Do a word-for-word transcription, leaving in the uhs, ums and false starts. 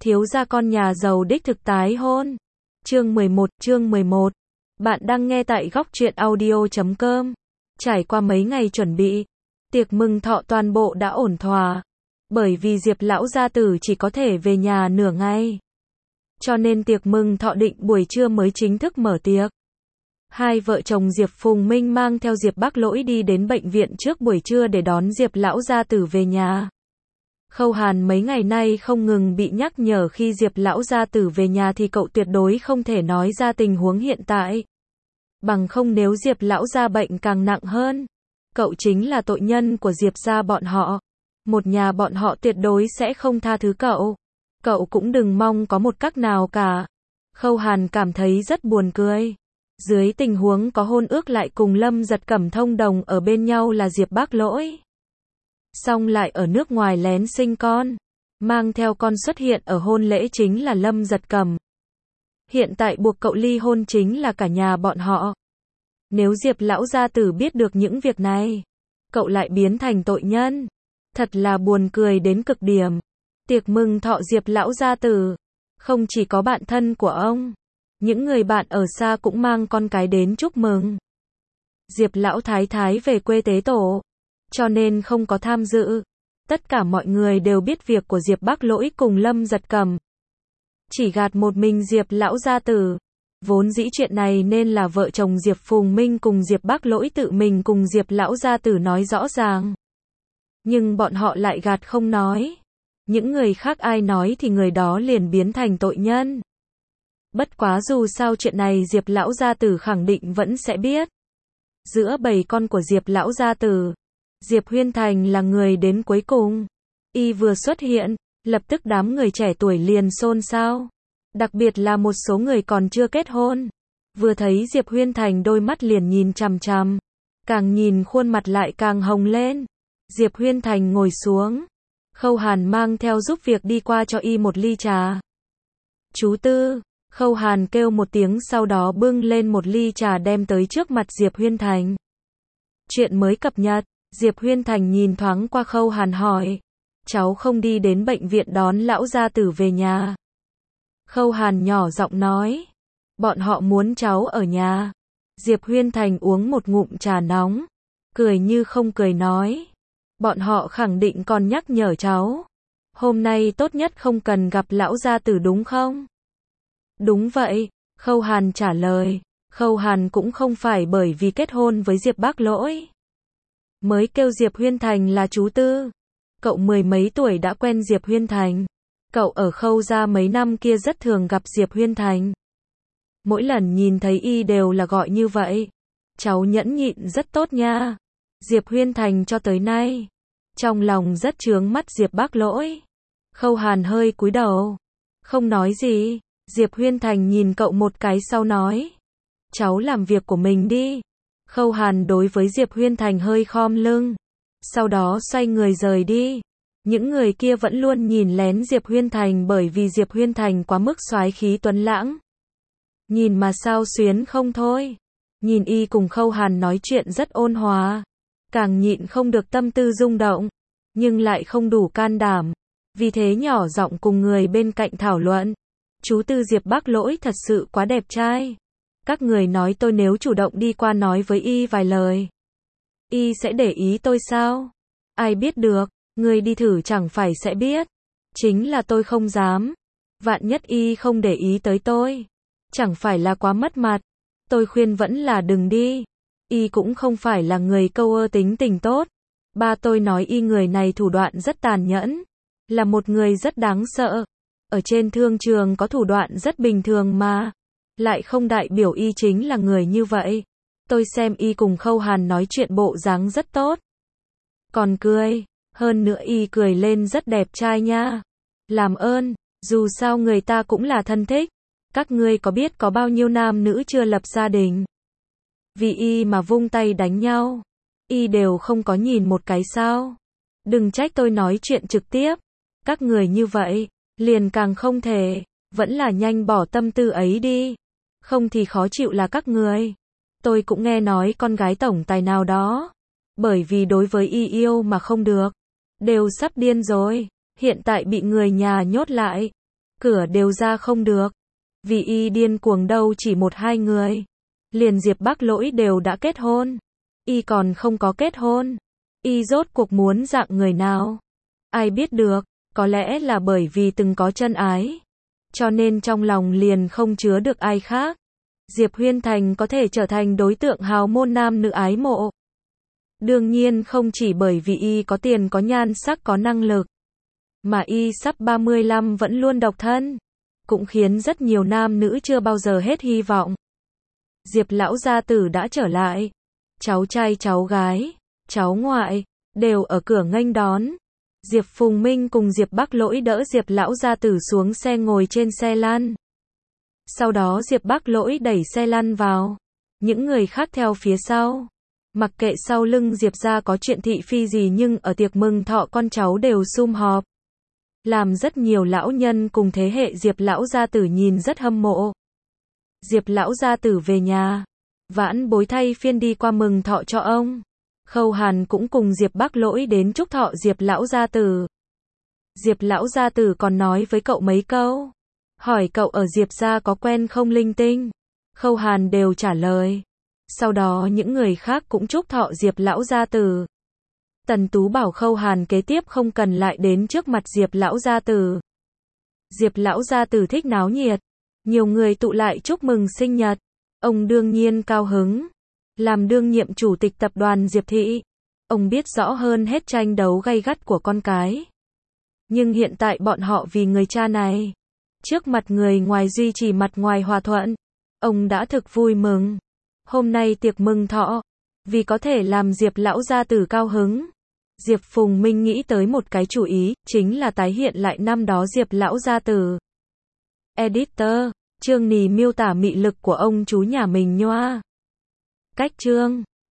Thiếu gia con nhà giàu đích thực tái hôn. Chương mười một, chương mười một. Bạn đang nghe tại góc truyện audio chấm com. Trải qua mấy ngày chuẩn bị, tiệc mừng thọ toàn bộ đã ổn thỏa. Bởi vì Diệp lão gia tử chỉ có thể về nhà nửa ngày, cho nên tiệc mừng thọ định buổi trưa mới chính thức mở tiệc. Hai vợ chồng Diệp Phùng Minh mang theo Diệp Bác Lỗi đi đến bệnh viện trước buổi trưa để đón Diệp lão gia tử về nhà. Khâu Hàn mấy ngày nay không ngừng bị nhắc nhở khi Diệp lão gia tử về nhà thì cậu tuyệt đối không thể nói ra tình huống hiện tại. Bằng không nếu Diệp lão gia bệnh càng nặng hơn, cậu chính là tội nhân của Diệp gia bọn họ. Một nhà bọn họ tuyệt đối sẽ không tha thứ cậu. Cậu cũng đừng mong có một cách nào cả. Khâu Hàn cảm thấy rất buồn cười. Dưới tình huống có hôn ước lại cùng Lâm Giật Cẩm thông đồng ở bên nhau là Diệp Bác Lỗi, xong lại ở nước ngoài lén sinh con, mang theo con xuất hiện ở hôn lễ chính là Lâm Giật Cẩm. Hiện tại buộc cậu ly hôn chính là cả nhà bọn họ. Nếu Diệp lão gia tử biết được những việc này, cậu lại biến thành tội nhân. Thật là buồn cười đến cực điểm. Tiệc mừng thọ Diệp lão gia tử, không chỉ có bạn thân của ông, những người bạn ở xa cũng mang con cái đến chúc mừng. Diệp lão thái thái về quê tế tổ, cho nên không có tham dự. Tất cả mọi người đều biết việc của Diệp Bác Lỗi cùng Lâm Giật Cẩm, chỉ gạt một mình Diệp lão gia tử. Vốn dĩ chuyện này nên là vợ chồng Diệp Phùng Minh cùng Diệp Bác Lỗi tự mình cùng Diệp lão gia tử nói rõ ràng, nhưng bọn họ lại gạt không nói. Những người khác ai nói thì người đó liền biến thành tội nhân. Bất quá dù sao chuyện này Diệp lão gia tử khẳng định vẫn sẽ biết. Giữa bầy con của Diệp lão gia tử, Diệp Huyên Thành là người đến cuối cùng. Y vừa xuất hiện, lập tức đám người trẻ tuổi liền xôn xao. Đặc biệt là một số người còn chưa kết hôn. Vừa thấy Diệp Huyên Thành đôi mắt liền nhìn chằm chằm. Càng nhìn khuôn mặt lại càng hồng lên. Diệp Huyên Thành ngồi xuống. Khâu Hàn mang theo giúp việc đi qua cho y một ly trà. Chú Tư. Khâu Hàn kêu một tiếng sau đó bưng lên một ly trà đem tới trước mặt Diệp Huyên Thành. Chuyện mới cập nhật. Diệp Huyên Thành nhìn thoáng qua Khâu Hàn hỏi. Cháu không đi đến bệnh viện đón lão gia tử về nhà. Khâu Hàn nhỏ giọng nói. Bọn họ muốn cháu ở nhà. Diệp Huyên Thành uống một ngụm trà nóng, cười như không cười nói. Bọn họ khẳng định còn nhắc nhở cháu. Hôm nay tốt nhất không cần gặp lão gia tử đúng không? Đúng vậy, Khâu Hàn trả lời. Khâu Hàn cũng không phải bởi vì kết hôn với Diệp Bác Lỗi mới kêu Diệp Huyên Thành là chú Tư. Cậu mười mấy tuổi đã quen Diệp Huyên Thành. Cậu ở Khâu gia mấy năm kia rất thường gặp Diệp Huyên Thành. Mỗi lần nhìn thấy y đều là gọi như vậy. Cháu nhẫn nhịn rất tốt nha. Diệp Huyên Thành cho tới nay, trong lòng rất chướng mắt Diệp Bác Lỗi. Khâu Hàn hơi cúi đầu, không nói gì. Diệp Huyên Thành nhìn cậu một cái sau nói. Cháu làm việc của mình đi. Khâu Hàn đối với Diệp Huyên Thành hơi khom lưng, sau đó xoay người rời đi. Những người kia vẫn luôn nhìn lén Diệp Huyên Thành bởi vì Diệp Huyên Thành quá mức soái khí tuấn lãng. Nhìn mà sao xuyến không thôi. Nhìn y cùng Khâu Hàn nói chuyện rất ôn hòa, càng nhịn không được tâm tư rung động, nhưng lại không đủ can đảm. Vì thế nhỏ giọng cùng người bên cạnh thảo luận. Chú Tư Diệp Bác Lỗi thật sự quá đẹp trai. Các người nói tôi nếu chủ động đi qua nói với y vài lời, y sẽ để ý tôi sao? Ai biết được, người đi thử chẳng phải sẽ biết. Chính là tôi không dám. Vạn nhất y không để ý tới tôi, chẳng phải là quá mất mặt. Tôi khuyên vẫn là đừng đi. Y cũng không phải là người câu ơ tính tình tốt. Ba tôi nói y người này thủ đoạn rất tàn nhẫn, là một người rất đáng sợ. Ở trên thương trường có thủ đoạn rất bình thường mà, lại không đại biểu y chính là người như vậy. Tôi xem y cùng Khâu Hàn nói chuyện bộ dáng rất tốt, còn cười, hơn nữa y cười lên rất đẹp trai nha. Làm ơn, dù sao người ta cũng là thân thích. Các ngươi có biết có bao nhiêu nam nữ chưa lập gia đình, vì y mà vung tay đánh nhau, y đều không có nhìn một cái sao? Đừng trách tôi nói chuyện trực tiếp. Các người như vậy, liền càng không thể. Vẫn là nhanh bỏ tâm tư ấy đi, không thì khó chịu là các người. Tôi cũng nghe nói con gái tổng tài nào đó, bởi vì đối với y yêu mà không được, đều sắp điên rồi, hiện tại bị người nhà nhốt lại. cửa đều ra không được. Vì y điên cuồng đâu chỉ một hai người. Liền Diệp Bắc Lỗi đều đã kết hôn. Y còn không có kết hôn. Y rốt cuộc muốn dạng người nào? Ai biết được, có lẽ là bởi vì từng có chân ái. Cho nên trong lòng liền không chứa được ai khác. Diệp Huyên Thành có thể trở thành đối tượng hào môn nam nữ ái mộ. Đương nhiên không chỉ bởi vì y có tiền có nhan sắc có năng lực. Mà y sắp ba mươi lăm vẫn luôn độc thân. Cũng khiến rất nhiều nam nữ chưa bao giờ hết hy vọng. Diệp lão gia tử đã trở lại. Cháu trai cháu gái, cháu ngoại, đều ở cửa nghênh đón. Diệp Phùng Minh cùng Diệp Bắc Lỗi đỡ Diệp lão gia tử xuống xe ngồi trên xe lăn. Sau đó Diệp Bắc Lỗi đẩy xe lăn vào. Những người khác theo phía sau. Mặc kệ sau lưng Diệp gia có chuyện thị phi gì nhưng ở tiệc mừng thọ con cháu đều sum họp. Làm rất nhiều lão nhân cùng thế hệ Diệp lão gia tử nhìn rất hâm mộ. Diệp lão gia tử về nhà. Vãn bối thay phiên đi qua mừng thọ cho ông. Khâu Hàn cũng cùng Diệp Bắc Lỗi đến chúc thọ Diệp lão gia tử. Diệp lão gia tử còn nói với cậu mấy câu. Hỏi cậu ở Diệp gia có quen không linh tinh. Khâu Hàn đều trả lời. Sau đó những người khác cũng chúc thọ Diệp lão gia tử. Tần Tú bảo Khâu Hàn kế tiếp không cần lại đến trước mặt Diệp lão gia tử. Diệp lão gia tử thích náo nhiệt. Nhiều người tụ lại chúc mừng sinh nhật. Ông đương nhiên cao hứng. Làm đương nhiệm chủ tịch tập đoàn Diệp Thị. Ông biết rõ hơn hết tranh đấu gay gắt của con cái. Nhưng hiện tại bọn họ vì người cha này. Trước mặt người ngoài duy trì mặt ngoài hòa thuận. Ông đã thực vui mừng. Hôm nay tiệc mừng thọ. Vì có thể làm Diệp lão gia tử cao hứng. Diệp Phùng Minh nghĩ tới một cái chủ ý. Chính là tái hiện lại năm đó Diệp lão gia tử. Editor. Chương Nì miêu tả mị lực của ông chú nhà mình nhoa. Cách chương